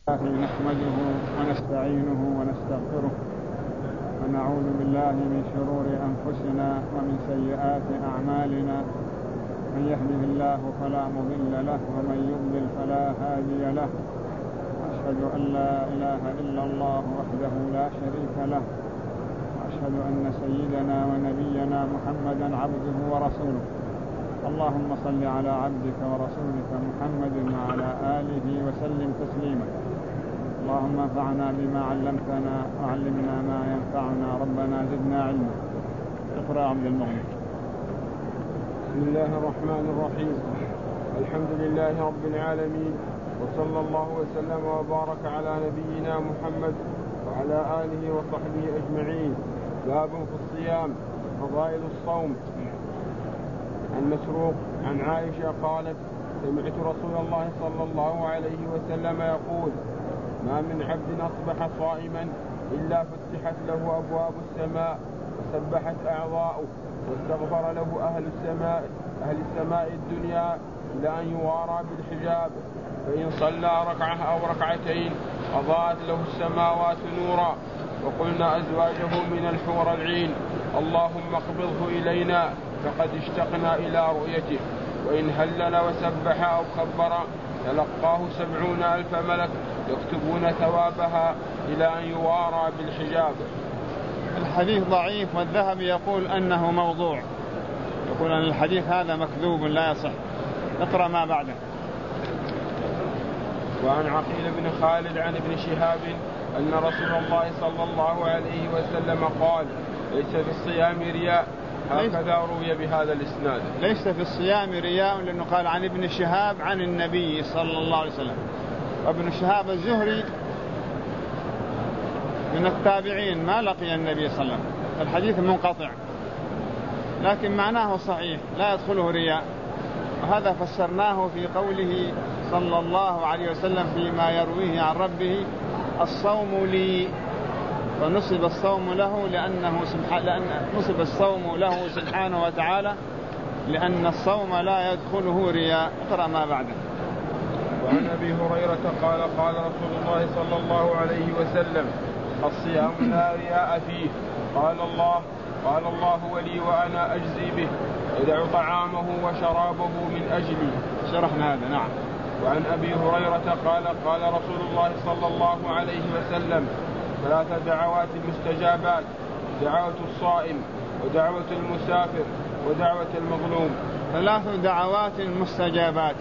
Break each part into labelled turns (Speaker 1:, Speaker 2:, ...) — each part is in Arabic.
Speaker 1: نحمده ونستعينه ونستغفره ونعوذ بالله من شرور أنفسنا ومن سيئات أعمالنا. من يهده الله فلا مضل له ومن يضلل فلا هادي له. أشهد أن لا إله إلا الله وحده لا شريك له، وأشهد أن سيدنا ونبينا محمدا عبده ورسوله. اللهم صل على عبدك ورسولك محمد وعلى آله وسلم تسليما. اللهم انفعنا بما علمتنا وعلمنا ما ينفعنا، ربنا زدنا علما. اقرأ عبد المؤمن.
Speaker 2: بسم الله الرحمن الرحيم. الحمد لله رب العالمين، وصلى الله وسلم وبارك على نبينا محمد وعلى آله وصحبه أجمعين. باب في الصيام، فضائل الصوم. عن مسروق عن عائشة قالت: سمعت رسول الله صلى الله عليه وسلم يقول: ما من عبد أصبح صائما إلا فتحت له أبواب السماء وسبحت أعضاؤه واستغفر له أهل السماء الدنيا إلى أن يوارى بالحجاب، فإن صلى ركعة أو ركعتين أضاءت له السماوات نورا. وقلنا أزواجه من الحور العين: اللهم اقبضه إلينا فقد اشتقنا إلى رؤيته. وإن هلل وسبح أو كبر تلقاه 70,000 ملك يكتبون ثوابها إلى أن يوارى بالحجاب.
Speaker 1: الحديث ضعيف، والذهبي يقول أنه موضوع، يقول أن الحديث هذا مكذوب لا يصح. اقرأ ما بعده.
Speaker 2: وعن عقيل بن خالد عن ابن شهاب أن رسول الله صلى الله عليه وسلم قال: ليس في الصيام رياء. هكذا روي بهذا الإسناد.
Speaker 1: ليس في الصيام رياء، لأنه قال عن ابن شهاب عن النبي صلى الله عليه وسلم. وابن شهاب الزهري من التابعين، ما لقي النبي صلى الله عليه وسلم. الحديث منقطع، لكن معناه صحيح، لا يدخله رياء. وهذا فسرناه في قوله صلى الله عليه وسلم فيما يرويه عن ربه: الصوم لي. ونصب الصوم له لأن نصب الصوم له سبحانه وتعالى، لأن الصوم لا يدخله رياء. اقرأ ما بعده.
Speaker 2: وعن أبي هريرة قال: قال رسول الله صلى الله عليه وسلم: الصيام لا رياء فيه. قال الله ولي وأنا أجزي به، يدع طعامه وشرابه من أجلي.
Speaker 1: شرحنا هذا. نعم.
Speaker 2: وعن أبي هريرة قال: قال رسول الله صلى الله عليه وسلم: 3 دعوات مستجابات: دعوة الصائم، ودعوة المسافر، ودعوة المظلوم.
Speaker 1: 3 دعوات مستجابات،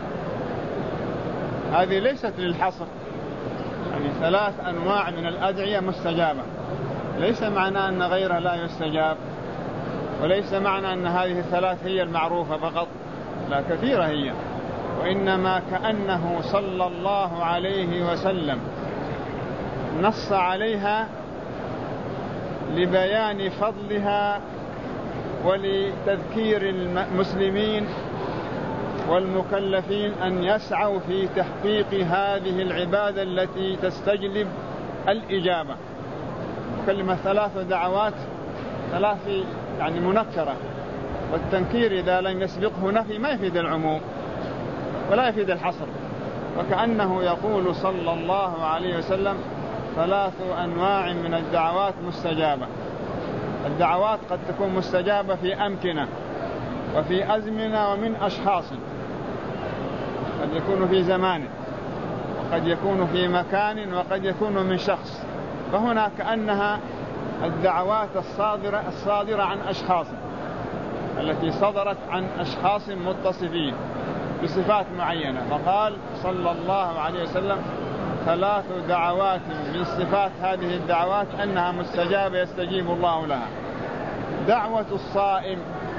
Speaker 1: هذه ليست للحصر، يعني 3 أنواع من الأدعية مستجابة. ليس معنى أن غيرها لا يستجاب، وليس معنى أن هذه 3 هي المعروفة فقط، لا، كثيرة هي. وإنما كأنه صلى الله عليه وسلم نص عليها لبيان فضلها ولتذكير المسلمين والمكلفين أن يسعوا في تحقيق هذه العبادة التي تستجلب الإجابة. كلمة 3 دعوات، 3 يعني منكرة، والتنكير إذا لم يسبقه نفي ما يفيد العموم ولا يفيد الحصر. وكأنه يقول صلى الله عليه وسلم: 3 أنواع من الدعوات مستجابة. الدعوات قد تكون مستجابة في أمكنة وفي أزمنة ومن أشخاص، قد يكون في زمان، وقد يكون في مكان، وقد يكون من شخص. فهنا كأنها الدعوات الصادرة عن أشخاص، التي صدرت عن أشخاص متصفين بصفات معينة. فقال صلى الله عليه وسلم: 3 دعوات من صفات هذه الدعوات أنها مستجابة يستجيب الله لها. دعوة الصائم.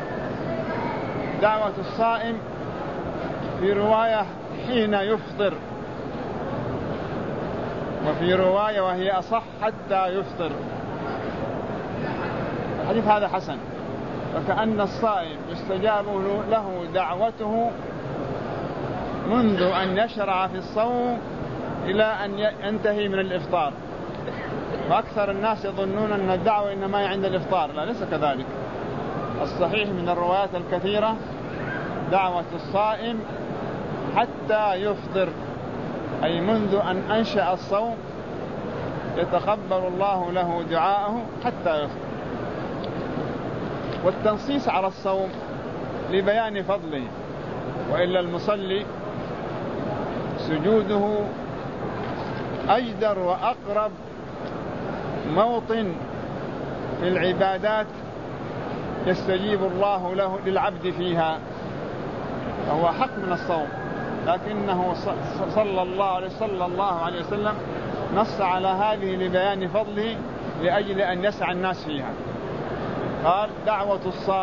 Speaker 1: دعوة الصائم في رواية حين يفطر، وفي رواية وهي أصح حتى يفطر. الحديث هذا حسن. وكأن الصائم يستجاب له دعوته منذ أن يشرع في الصوم إلى أن ينتهي من الإفطار. وأكثر الناس يظنون أن الدعوة إنما عند الإفطار، لا، ليس كذلك. الصحيح من الروايات الكثيرة دعوة الصائم حتى يفطر، أي منذ أن أنشأ الصوم يتقبل الله له دعاءه حتى يفطر. والتنصيص على الصوم لبيان فضله، وإلا المصلي سجوده أجدر وأقرب موطن في العبادات يستجيب الله له للعبد فيها، فهو حق من الصوم، لكنه صلى الله عليه وسلم نص على هذه لبيان فضله لأجل أن يسعى الناس فيها. قال دعوة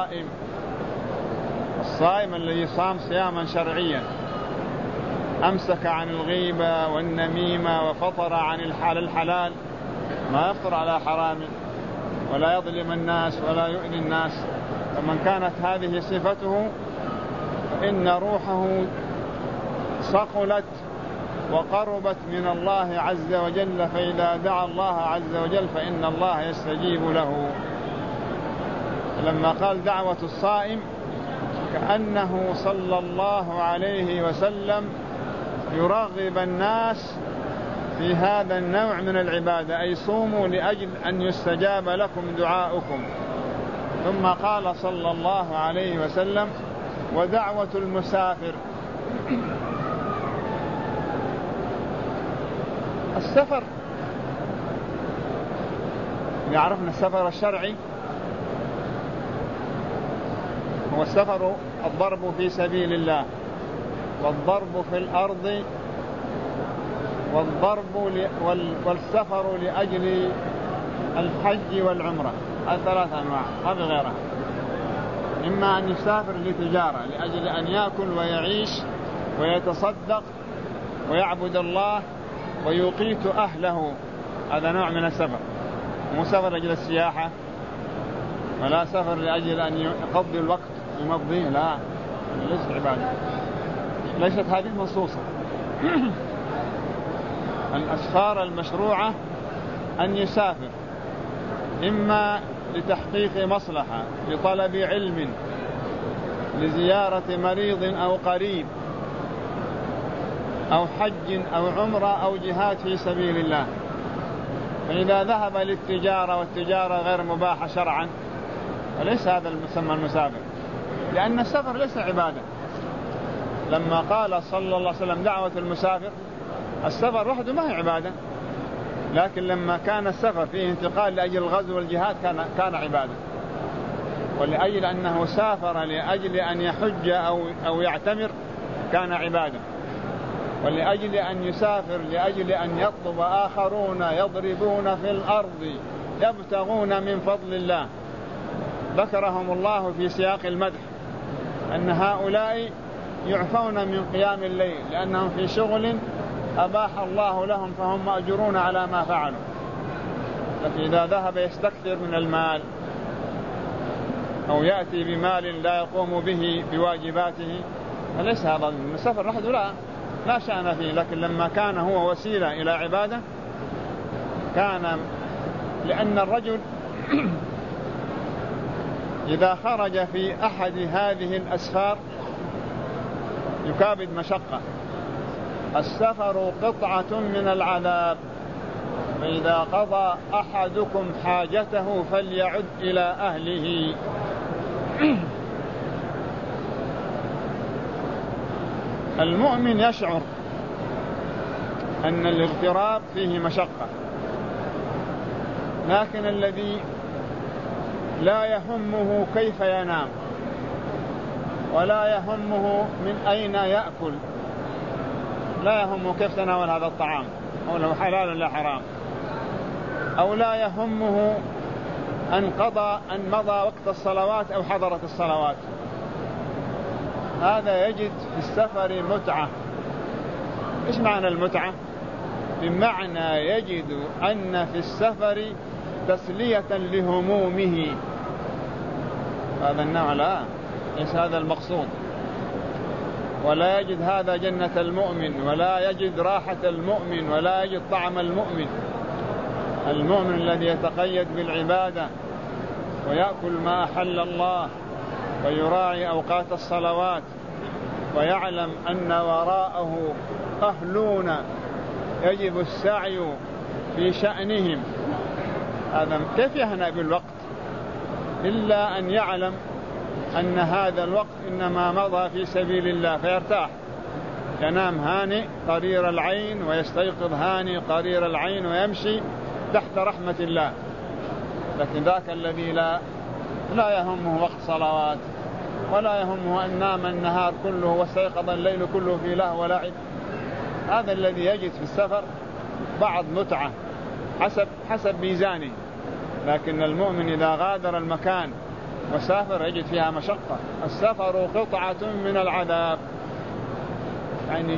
Speaker 1: الصائم الذي صام صياما شرعيا، أمسك عن الغيبة والنميمة وفطر عن الحلال، ما يفطر على حرام ولا يظلم الناس ولا يؤذي الناس. فمن كانت هذه صفته فإن روحه صقلت وقربت من الله عز وجل، فإذا دعا الله عز وجل فإن الله يستجيب له. لما قال دعوة الصائم كأنه صلى الله عليه وسلم يرغب الناس في هذا النوع من العبادة، أي صوموا لأجل أن يستجاب لكم دعاؤكم. ثم قال صلى الله عليه وسلم ودعوة المسافر. السفر يعرفنا السفر الشرعي هو السفر الضرب في سبيل الله، والضرب في الأرض، والسفر لأجل الحج والعمرة. الثلاث أنواع ما بغيرها. إما أن يسافر لتجارة لأجل أن يأكل ويعيش ويتصدق ويعبد الله ويقيت أهله، هذا نوع من السفر. مو سفر لأجل السياحة، ولا سفر لأجل أن يقضي الوقت يمضيه، لا، ليست عبادة، ليست هذه منصوصة. الأسفار المشروعة أن يسافر إما لتحقيق مصلحة، لطلب علم، لزيارة مريض أو قريب، أو حج أو عمرة أو جهاد في سبيل الله. فإذا ذهب للتجارة والتجارة غير مباحة شرعا فليس هذا المسمى المسافر، لأن السفر ليس عبادة. لما قال صلى الله عليه وسلم دعوة المسافر، السفر وحده ما هي عبادة، لكن لما كان السفر فيه انتقال لأجل الغزو والجهاد كان عبادة. ولأجل أنه سافر لأجل أن يحج أو يعتمر كان عبادة. ولأجل أن يسافر لأجل أن يطلب آخرون يضربون في الأرض يبتغون من فضل الله، ذكرهم الله في سياق المدح أن هؤلاء يعفون من قيام الليل لأنهم في شغل أباح الله لهم فهم مأجرون على ما فعلوا. فإذا ذهب يستكثر من المال أو يأتي بمال لا يقوم به بواجباته فليس هذا من السفر وحده، لا شأن فيه. لكن لما كان هو وسيلة إلى عبادة كان، لأن الرجل إذا خرج في أحد هذه الأسفار يكابد مشقة. السفر قطعة من العذاب، فإذا قضى أحدكم حاجته فليعد إلى أهله. المؤمن يشعر أن الاغتراب فيه مشقة، لكن الذي لا يهمه كيف ينام، ولا يهمه من أين يأكل، لا يهمه كيف تناول هذا الطعام أو لو حلال ولا حرام، أو لا يهمه أن مضى وقت الصلوات أو حضرت الصلوات، هذا يجد في السفر متعة. إيش معنى المتعة؟ بمعنى يجد أن في السفر تسلية لهمومه. هذا النوع لا، ليس هذا المقصود. ولا يجد هذا جنة المؤمن، ولا يجد راحة المؤمن، ولا يجد طعم المؤمن. المؤمن الذي يتقيد بالعبادة ويأكل ما أحل الله ويراعي أوقات الصلوات ويعلم أن وراءه أهلون يجب السعي في شأنهم. هذا كيف يهنأ بالوقت إلا أن يعلم أن هذا الوقت إنما مضى في سبيل الله فيرتاح، ينام هانئ قرير العين ويستيقظ هانئ قرير العين ويمشي تحت رحمة الله. لكن ذاك الذي لا يهمه وقت صلوات ولا يهمه أن نام النهار كله واستيقظ الليل كله في لهو ولعب، هذا الذي يجد في السفر بعض متعة حسب ميزانه. لكن المؤمن إذا غادر المكان وسافر يجد فيها مشقة. السفر قطعة من العذاب. يعني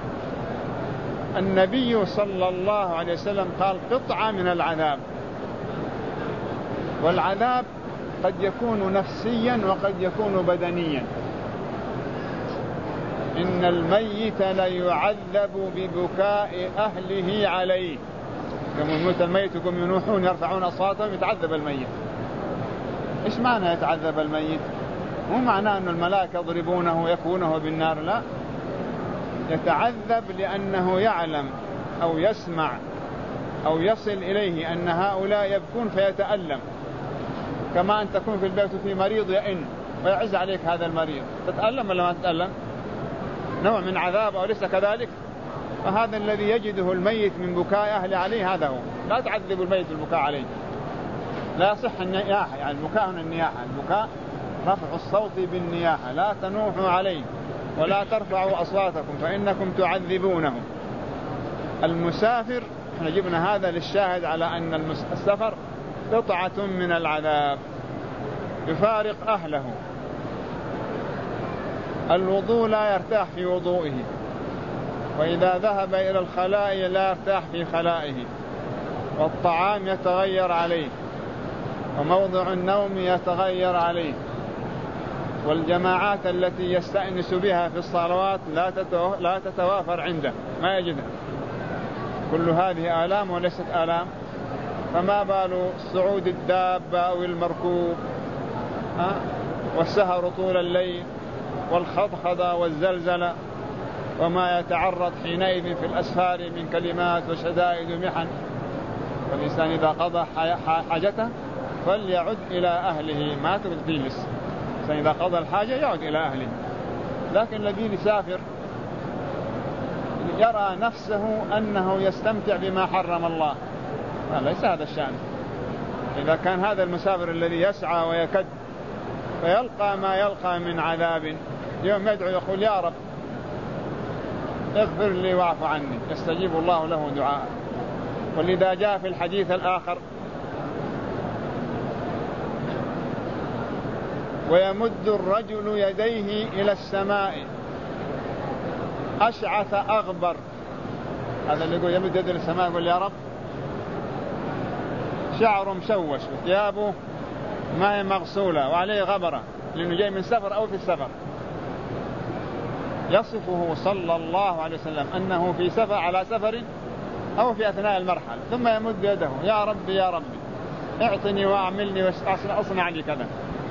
Speaker 1: النبي صلى الله عليه وسلم قال قطعة من العذاب، والعذاب قد يكون نفسيا وقد يكون بدنيا. إن الميت ليعذب ببكاء أهله عليه. يوم يموت الميت يقوم ينوحون يرفعون أصواتهم، يتعذب الميت. إيش معنى يتعذب الميت؟ مو معناه أن الملائكة يضربونه يكونه بالنار، لا، يتعذب لأنه يعلم أو يسمع أو يصل إليه أن هؤلاء يبكون فيتألم، كما أن تكون في البيت في مريض يئن ويعز عليك هذا المريض، تتألم ولا ما تتألم؟ نوع من عذاب، أو ليس كذلك؟ فهذا الذي يجده الميت من بكاء أهله عليه هذا هو. لا تعذب الميت بالبكاء عليه، لا يصح النياحة. يعني البكاء هنا النياحة، البكاء رفع الصوت بالنياحة. لا تنوحوا عليه ولا ترفعوا أصواتكم فإنكم تعذبونهم. المسافر، احنا جبنا هذا للشاهد على أن السفر قطعة من العذاب، يفارق أهله. الوضوء لا يرتاح في وضوئه، وإذا ذهب إلى الخلاء لا يرتاح في خلائه، والطعام يتغير عليه، وموضع النوم يتغير عليه، والجماعات التي يستأنس بها في الصلوات لا تتوافر عنده، ما يجدها. كل هذه آلام وليست آلام، فما بال صعود الدابة أو المركوب، والسهر طول الليل والخضخضة والزلزلة وما يتعرض حينئذ في الأسفار من كلمات وشدائد ومحن. فالإنسان إذا قضى حاجته فليعد إلى أهله، ما تجلس. إذا قضى الحاجة يعد إلى أهله. لكن الذي يسافر يرى نفسه أنه يستمتع بما حرم الله، ليس هذا الشأن. إذا كان هذا المسافر الذي يسعى ويكد فيلقى ما يلقى من عذاب، يوم يدعو يقول يا رب اغفر لي واعف عني، يستجيب الله له دعاء. ولذا جاء في الحديث الآخر ويمد الرجل يديه إلى السماء أشعث أغبر. هذا اللي يقول يمد يده إلى السماء يقول يا رب، شعره مشوش وثيابه ما هي مغسولة وعليه غبرة، لأنه جاي من سفر أو في السفر. يصفه صلى الله عليه وسلم أنه في سفر، على سفر أو في أثناء المرحلة، ثم يمد يده يا ربي يا ربي اعطني وأعملني وأصنع لي كذا.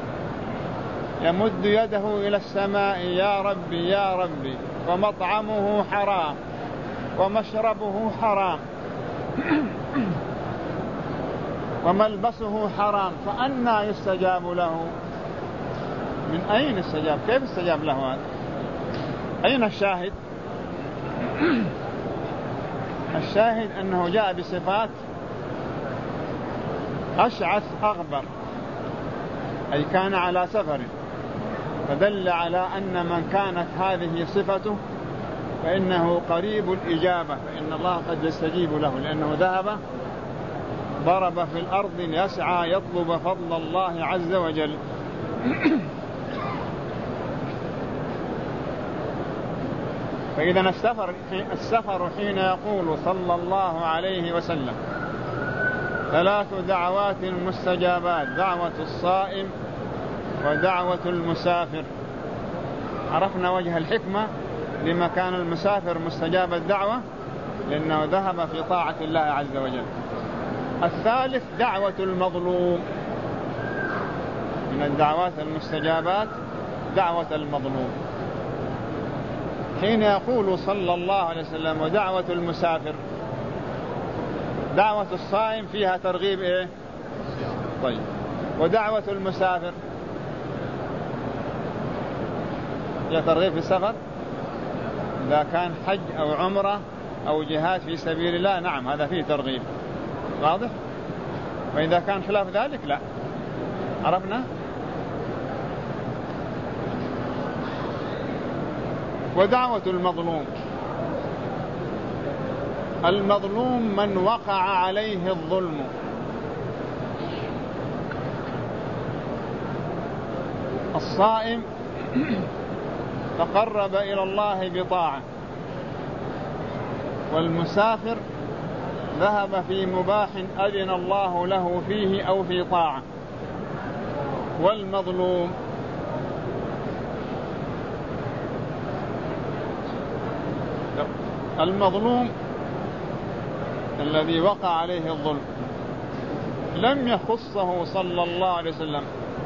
Speaker 1: يمد يده إلى السماء يا ربي يا ربي، ومطعمه حرام ومشربه حرام وملبسه حرام، فأنى يستجاب له؟ من أين استجاب؟ كيف استجاب له هذا؟ أين الشاهد؟ الشاهد أنه جاء بصفات أشعث أغبر، أي كان على سفر، فدل على أن من كانت هذه صفته فإنه قريب الإجابة، فإن الله قد يستجيب له، لأنه ذهب ضرب في الأرض يسعى يطلب فضل الله عز وجل. فإذا السفر حين يقول صلى الله عليه وسلم 3 دعوات مستجابات: دعوة الصائم ودعوة المسافر. عرفنا وجه الحكمة لما كان المسافر مستجاب الدعوة، لأنه ذهب في طاعة الله عز وجل. الثالث دعوة المظلوم، من الدعوات المستجابات دعوة المظلوم. حين يقول صلى الله عليه وسلم ودعوة المسافر، دعوة الصائم فيها ترغيب إيه؟ طيب، ودعوة المسافر فيها ترغيب في السفر إذا كان حج أو عمرة أو جهاد في سبيل الله، نعم هذا فيه ترغيب واضح. وإذا كان خلاف ذلك لا. عرفنا؟ ودعوة المظلوم، المظلوم من وقع عليه الظلم، الصائم تقرب إلى الله بطاعة، والمسافر ذهب في مباح أذن الله له فيه أو في طاعة. والمظلوم المظلوم الذي وقع عليه الظلم لم يخصه صلى الله عليه وسلم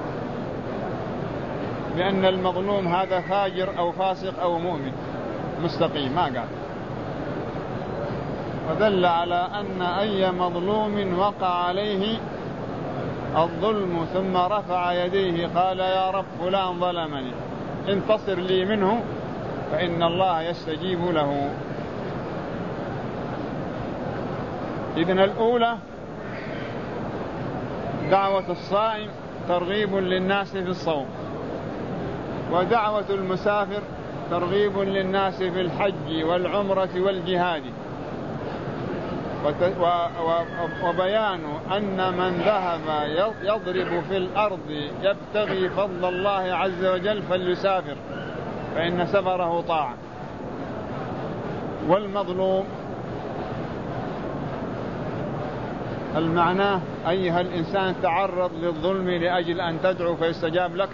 Speaker 1: بأن المظلوم هذا فاجر أو فاسق أو مؤمن مستقيم، ما قال، ودل على أن أي مظلوم وقع عليه الظلم ثم رفع يديه قال يا رب فلان ظلمني انتصر لي منه فإن الله يستجيب له. إذن الأولى دعوة الصائم ترغيب للناس في الصوم، ودعوة المسافر ترغيب للناس في الحج والعمرة والجهاد، وبيان أن من ذهب يضرب في الأرض يبتغي فضل الله عز وجل فليسافر فإن سفره طاعة. والمظلوم المعنى أيها الإنسان تعرض للظلم لأجل أن تدعو فيستجاب لك.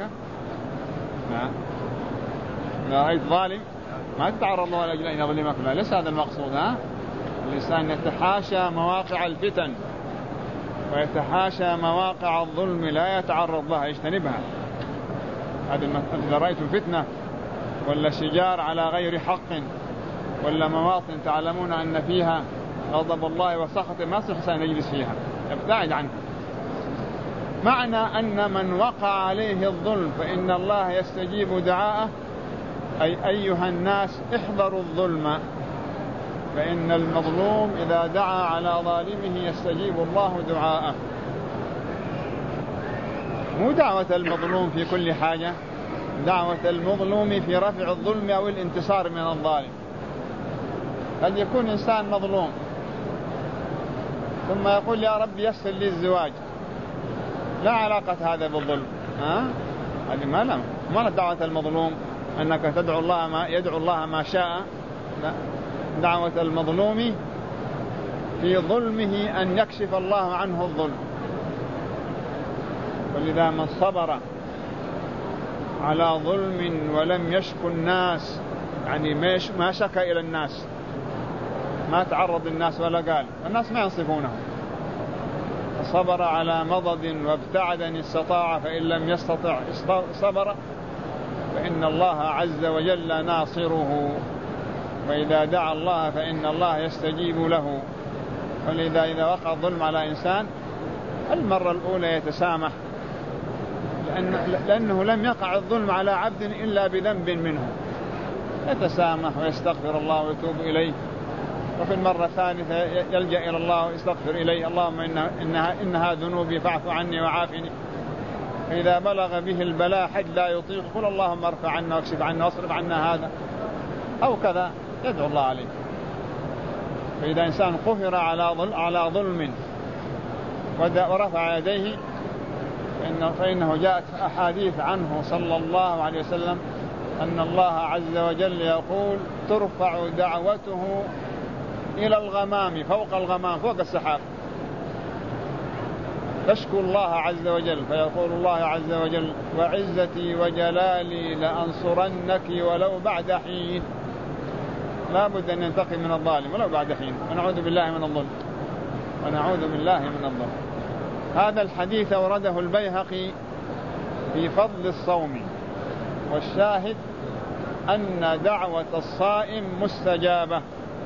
Speaker 1: لا رأيت ظالم ما تتعرض له لأجل أن يظلمك، لا ليس هذا المقصود. الإنسان يتحاشى مواقع الفتن ويتحاشى مواقع الظلم، لا يتعرض لها يجتنبها. هذا إذا رأيتم فتنة ولا شجار على غير حق ولا مواطن تعلمون أن فيها غضب الله وسخطه ما يصح أن يجلس فيها، ابتعد عنها. معنى أن من وقع عليه الظلم فإن الله يستجيب دعاءه، أي أيها الناس احذروا الظلم، فإن المظلوم إذا دعا على ظالمه يستجيب الله دعاءه. مو دعوة المظلوم في كل حاجة، دعوة المظلوم في رفع الظلم أو الانتصار من الظالم. قد يكون إنسان مظلوم ثم يقول يا رب يسر لي الزواج، لا علاقة هذا بالظلم. هذه ما دعوة المظلوم أنك تدعو الله يدعو الله ما شاء. لا، دعوة المظلوم في ظلمه أن يكشف الله عنه الظلم. ولذا من صبر على ظلم ولم يشكو الناس، يعني ما شكى إلى الناس، ما تعرض الناس ولا قال، الناس ما ينصفونه، صبر على مضض وابتعد إن استطاع، فإن لم يستطع صبر فإن الله عز وجل ناصره، وإذا دعا الله فإن الله يستجيب له. ولذا إذا وقع الظلم على إنسان المرة الأولى يتسامح، لأنه لم يقع الظلم على عبد إلا بذنب منه، يتسامح ويستغفر الله ويتوب إليه، وفي المرة الثالثة يلجأ إلى الله ويستغفر إليه، اللهم إنها ذنوبي فاعف عني وعافني. فإذا بلغ به البلاء حد لا يطيق قل اللهم ارفع عنا واكشف عنا واصرف عنا هذا، أو كذا يدعو الله عليه. فإذا إنسان قهر على ظلم ورفع يديه فإنه جاءت أحاديث عنه صلى الله عليه وسلم أن الله عز وجل يقول ترفع دعوته إلى الغمام، فوق الغمام، فوق السحاب، تشكو الله عز وجل، فيقول الله عز وجل وعزتي وجلالي لأنصرنك ولو بعد حين. لا بد أن ينتقم من الظالم ولو بعد حين، ونعوذ بالله من الظلم، ونعوذ بالله من الظلم. هذا الحديث ورده البيهقي في فضل الصوم، والشاهد أن دعوة الصائم مستجابة،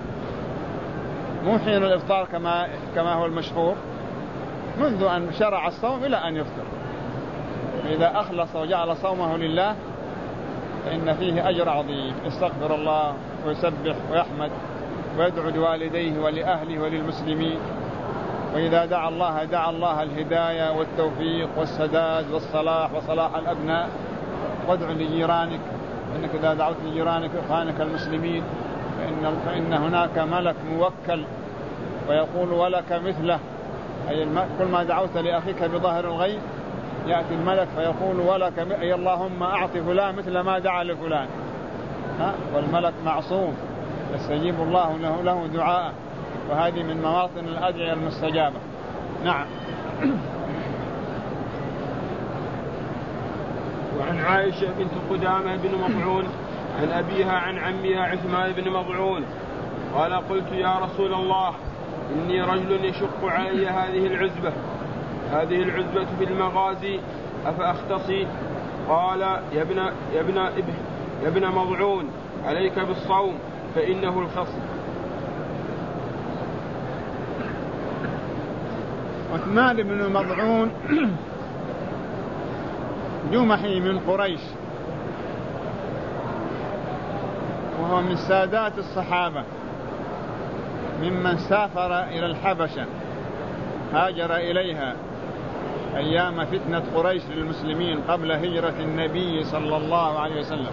Speaker 1: مو حين الإفطار كما هو المشهور، منذ أن شرع الصوم إلى أن يفطر. إذا أخلص وجعل صومه لله فإن فيه أجر عظيم، يستغفر الله ويسبح ويحمد ويدعو لوالديه ولأهله وللمسلمين. وإذا دعا الله الهداية والتوفيق والسداد والصلاح وصلاح الأبناء. وادعو لجيرانك، إنك إذا دعوت لجيرانك إخوانك المسلمين فإن هناك ملك موكل ويقول ولك مثله، أي كل ما دعوت لأخيك بظهر الغيب يأتي الملك فيقول ولك، أي اللهم أعط فلان مثل ما دعا لفلان. والملك معصوم يستجيب الله له دعاءه، وهذه من مواطن الأدعية المستجابة. نعم.
Speaker 2: وعن عائشة بنت قدامة بن مضعون عن أبيها عن عمها عثمان بن مضعون قال قلت يا رسول الله إني رجل يشق علي هذه العزبة في المغازي أفأختصي؟ قال يا ابن مضعون عليك بالصوم فإنه الخصم.
Speaker 1: عثمان بن مضعون جمحي من قريش، وهو من سادات الصحابة ممن سافر إلى الحبشة، هاجر إليها أيام فتنة قريش للمسلمين قبل هجرة النبي صلى الله عليه وسلم.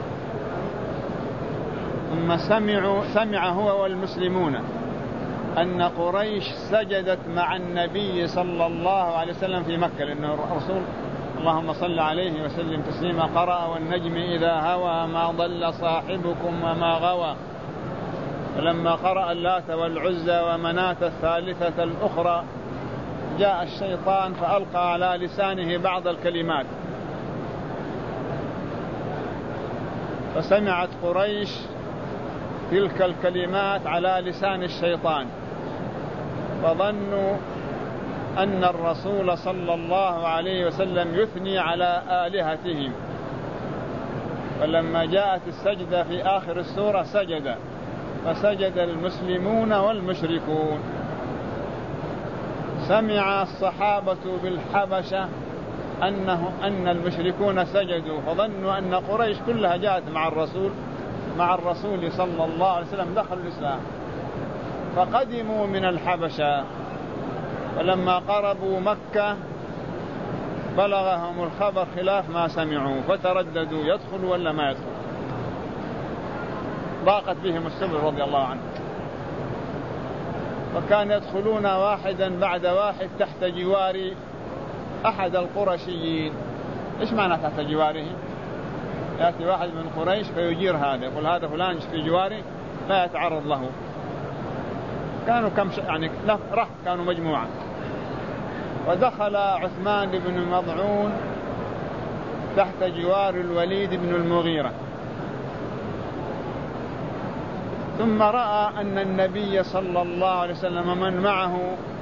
Speaker 1: ثم سمع هو والمسلمون أن قريش سجدت مع النبي صلى الله عليه وسلم في مكة، لأنه الرسول اللهم صل عليه وسلم تسليما قرأ والنجم إذا هوى ما ضل صاحبكم وما غوى. فلما قرأ اللات والعزى ومناة الثالثة الأخرى جاء الشيطان فألقى على لسانه بعض الكلمات، فسمعت قريش تلك الكلمات على لسان الشيطان، فظنوا أن الرسول صلى الله عليه وسلم يثني على آلهتهم. فلما جاءت السجدة في آخر السورة فسجد المسلمون والمشركون. سمع الصحابة بالحبشة أن المشركون سجدوا، فظنوا أن قريش كلها جاءت مع الرسول صلى الله عليه وسلم، دخلوا الإسلام فقدموا من الحبشة. فلما قربوا مكة بلغهم الخبر خلاف ما سمعوا، فترددوا يدخل ولا ما يدخل. ضاقت بهم السبل رضي الله عنه، فكان يدخلون واحدا بعد واحد تحت جوار أحد القرشيين. إيش معنى تحت جواره؟ يأتي واحد من قريش فيجير هذا، يقول هذا فلان في جواري لا يتعرض له. كانوا كانوا مجموعة. ودخل عثمان بن مضعون تحت جوار الوليد بن المغيرة، ثم رأى أن النبي صلى الله عليه وسلم ومن معه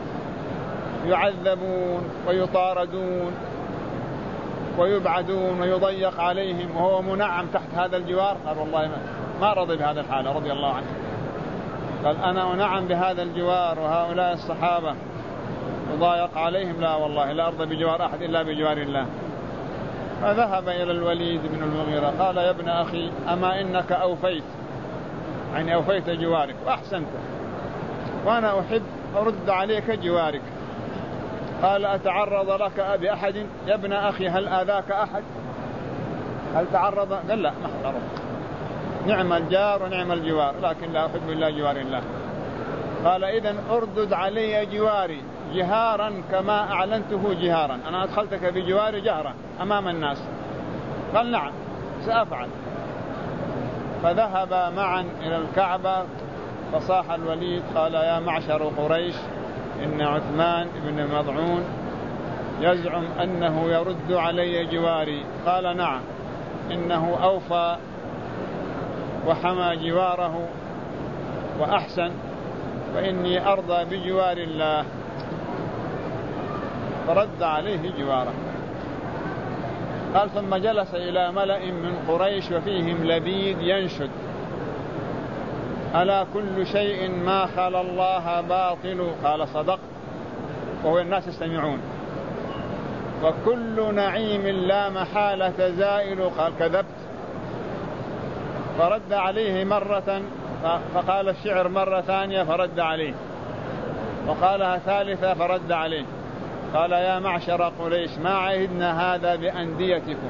Speaker 1: يعذبون ويطاردون ويبعدون ويضيق عليهم وهو منعم تحت هذا الجوار. قال والله ما رضي بهذا الحال رضي الله عنه. قال أنا أنعم بهذا الجوار وهؤلاء الصحابة يضايق عليهم، لا والله لا أرضى بجوار أحد إلا بجوار الله. فذهب إلى الوليد بن المغيرة قال يا ابن أخي أما إنك أوفيت، يعني أوفيت جوارك وأحسنت، وأنا أحب أرد عليك جوارك. قال أتعرض لك بأحد يا ابن أخي؟ هل آذاك أحد؟ هل تعرض؟ قال لا ما تعرض. نعم الجار ونعم الجوار، لكن لا أحب إلا جوار الله. قال إذن أردد علي جواري جهارا كما أعلنته جهارا، أنا أدخلتك بجواري جهرا أمام الناس. قال نعم سأفعل. فذهب معا إلى الكعبة، فصاح الوليد قال يا معشر قريش إن عثمان بن مضعون يزعم أنه يرد علي جواري. قال نعم إنه أوفى وحمى جواره وأحسن، وإني أرضى بجوار الله. فرد عليه جواره. قال ثم جلس إلى ملأ من قريش وفيهم لبيد ينشد: ألا كل شيء ما خلا الله باطل؟ قال: صدق. وهو الناس يستمعون. وكل نعيم لا محالة زائل؟ قال: كذبت. فرد عليه مرة، فقال الشعر مرة ثانية فرد عليه، وقالها ثالثة فرد عليه. قال: يا معشر قريش ما عهدنا هذا بأنديتكم،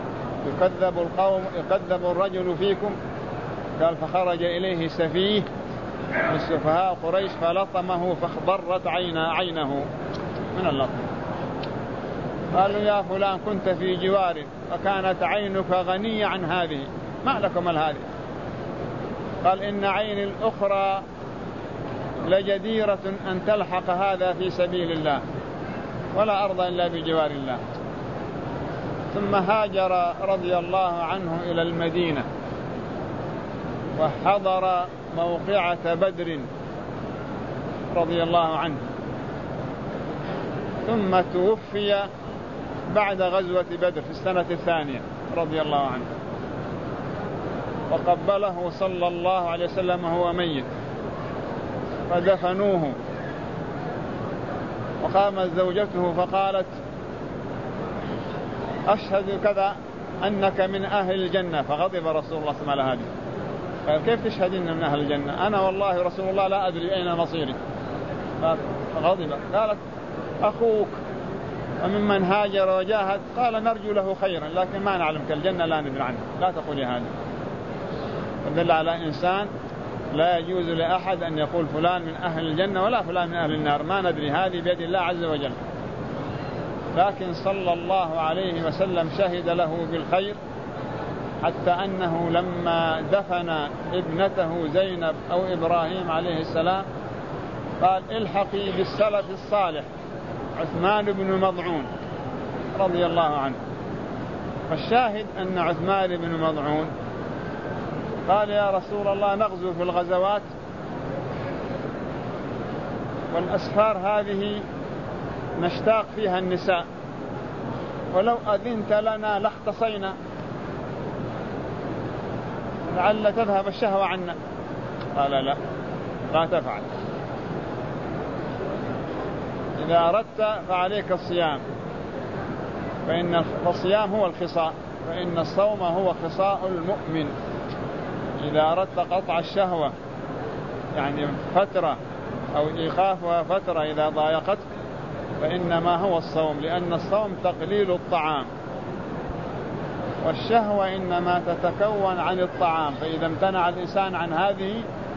Speaker 1: يكذب الرجل فيكم. قال: فخرج إليه سفيه من سفهاء قريش فلطمه فاخضرت عينه من اللطم. قالوا: يا فلان كنت في جوار وكانت عينك غنية عن هذه، ما لكم هذه؟ قال: إن عيني الأخرى لجديرة أن تلحق هذا في سبيل الله، ولا أرضى إلا بجوار الله. ثم هاجر رضي الله عنه إلى المدينة وحضر موقعة بدر رضي الله عنه، ثم توفي بعد غزوة بدر في السنة الثانية رضي الله عنه، وقبله صلى الله عليه وسلم وهو ميت، فدفنوه. وقامت زوجته فقالت: أشهد كذا أنك من أهل الجنة. فغضب رسول الله صلى الله عليه وسلم. قال: كيف تشهدين من أهل الجنة؟ أنا والله رسول الله لا أدري أين مصيري. فغضب. قالت: أخوك وممن هاجر وجاهد. قال: نرجو له خيرا لكن ما نعلم كالجنة لا ندري عنه، لا تقولي هذا. فدل على إنسان لا يجوز لأحد أن يقول فلان من أهل الجنة ولا فلان من أهل النار، ما ندري، هذه بيد الله عز وجل. لكن صلى الله عليه وسلم شهد له بالخير، حتى أنه لما دفن ابنته زينب أو إبراهيم عليه السلام قال: الحقي بالسلف الصالح عثمان بن مضعون رضي الله عنه. فالشاهد أن عثمان بن مضعون قال: يا رسول الله نغزو في الغزوات والأسفار هذه نشتاق فيها النساء، ولو أذنت لنا لاختصينا لعل تذهب الشهوة عنا. قال: لا تفعل، إذا أردت فعليك الصيام، فإن الصيام هو الخصاء، فإن الصوم هو خصاء المؤمن. إذا أردت قطع الشهوة يعني فترة أو إيقافها فترة إذا ضايقتك فإنما هو الصوم، لأن الصوم تقليل الطعام، والشهوة إنما تتكون عن الطعام. فإذا امتنع الإنسان عن هذه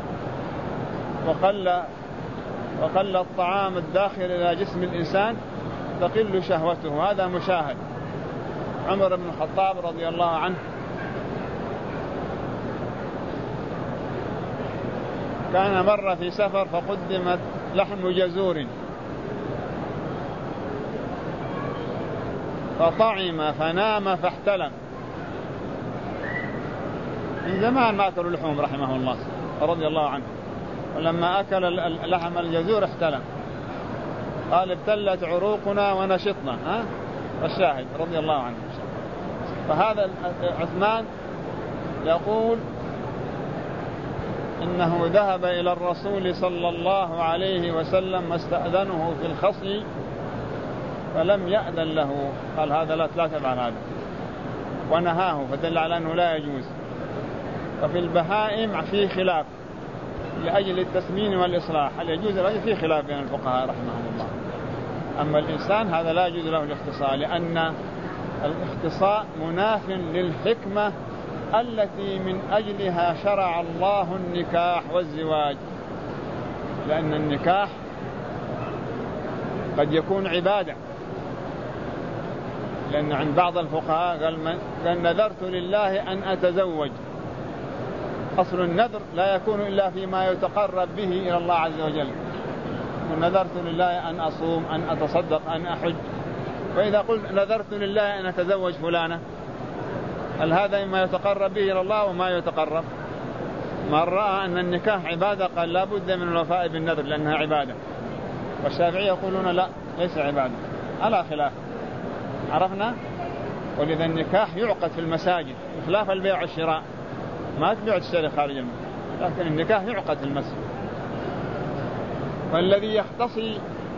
Speaker 1: وقل الطعام الداخل إلى جسم الإنسان تقل شهوته. هذا مشاهد. عمر بن الخطاب رضي الله عنه كان مر في سفر فقدمت لحم جزور فطعم فنام فاحتلم. من زمان ما أكلوا اللحوم رحمه الله رضي الله عنه، ولما أكل لحم الجزور احتلم. قال: ابتلت عروقنا ونشطنا. الشاهد رضي الله عنه. فهذا عثمان يقول إنه ذهب إلى الرسول صلى الله عليه وسلم واستأذنه في الخصي فلم يأذن له، قال: هذا لا تفعل هذا، ونهاه، فدل على أنه لا يجوز. وفي البهائم في خلاف لأجل التسمين والإصلاح، هل يجوز الرجل؟ في خلاف بين الفقهاء رحمهم الله. أما الإنسان هذا لا يجوز له الاختصاء، لأن الاختصاء مناف للحكمة التي من أجلها شرع الله النكاح والزواج. لأن النكاح قد يكون عبادة، لأن عند بعض الفقهاء قال: نذرت لله أن أتزوج. أصل النذر لا يكون إلا فيما يتقرب به إلى الله عز وجل. ونذرت لله أن أصوم، أن أتصدق، أن أحج. فإذا قلت نذرت لله أن أتزوج فلانة، هل هذا مما يتقرب به إلى الله وما يتقرب؟ من رأى أن النكاح عبادة قال لا بد من الوفاء بالنذر لأنها عبادة. والشافعية يقولون لا، ليس عبادة، على خلاف. عرفنا؟ ولذا النكاح يعقد في المساجد بخلاف البيع والشراء، ما تبيع تشتري خارج المسجد، لكن النكاح يعقد في المسجد. والذي يختصي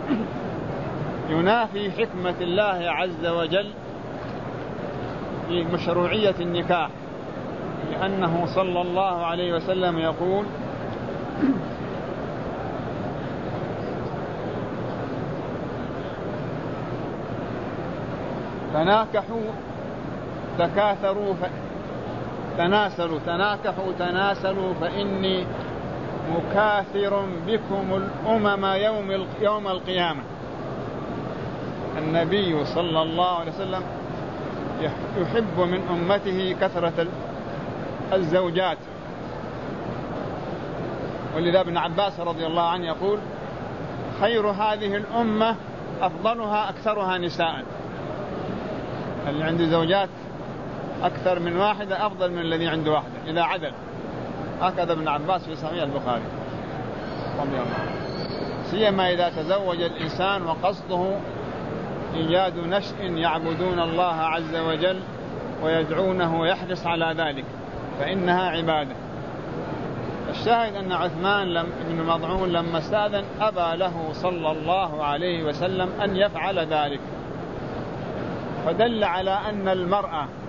Speaker 1: ينافي حكمة الله عز وجل في مشروعية النكاح، لأنه صلى الله عليه وسلم يقول: تناكحوا تناسلوا فإني مكاثر بكم الأمم يوم القيامة. النبي صلى الله عليه وسلم يحب من أمته كثرة الزوجات، ولذا ابن عباس رضي الله عنه يقول: خير هذه الأمة أفضلها أكثرها نساء. اللي عنده زوجات أكثر من واحدة أفضل من الذي عنده واحدة إذا عدل. هكذا ابن عباس في صحيح البخاري رضي الله عنه. سيما إذا تزوج الإنسان وقصده إيجاد نشء يعبدون الله عز وجل ويدعونه ويحرص على ذلك، فإنها عبادة. الشاهد أن عثمان بن مضعون لما استأذن أبى له صلى الله عليه وسلم أن يفعل ذلك، فدل على أن المرأة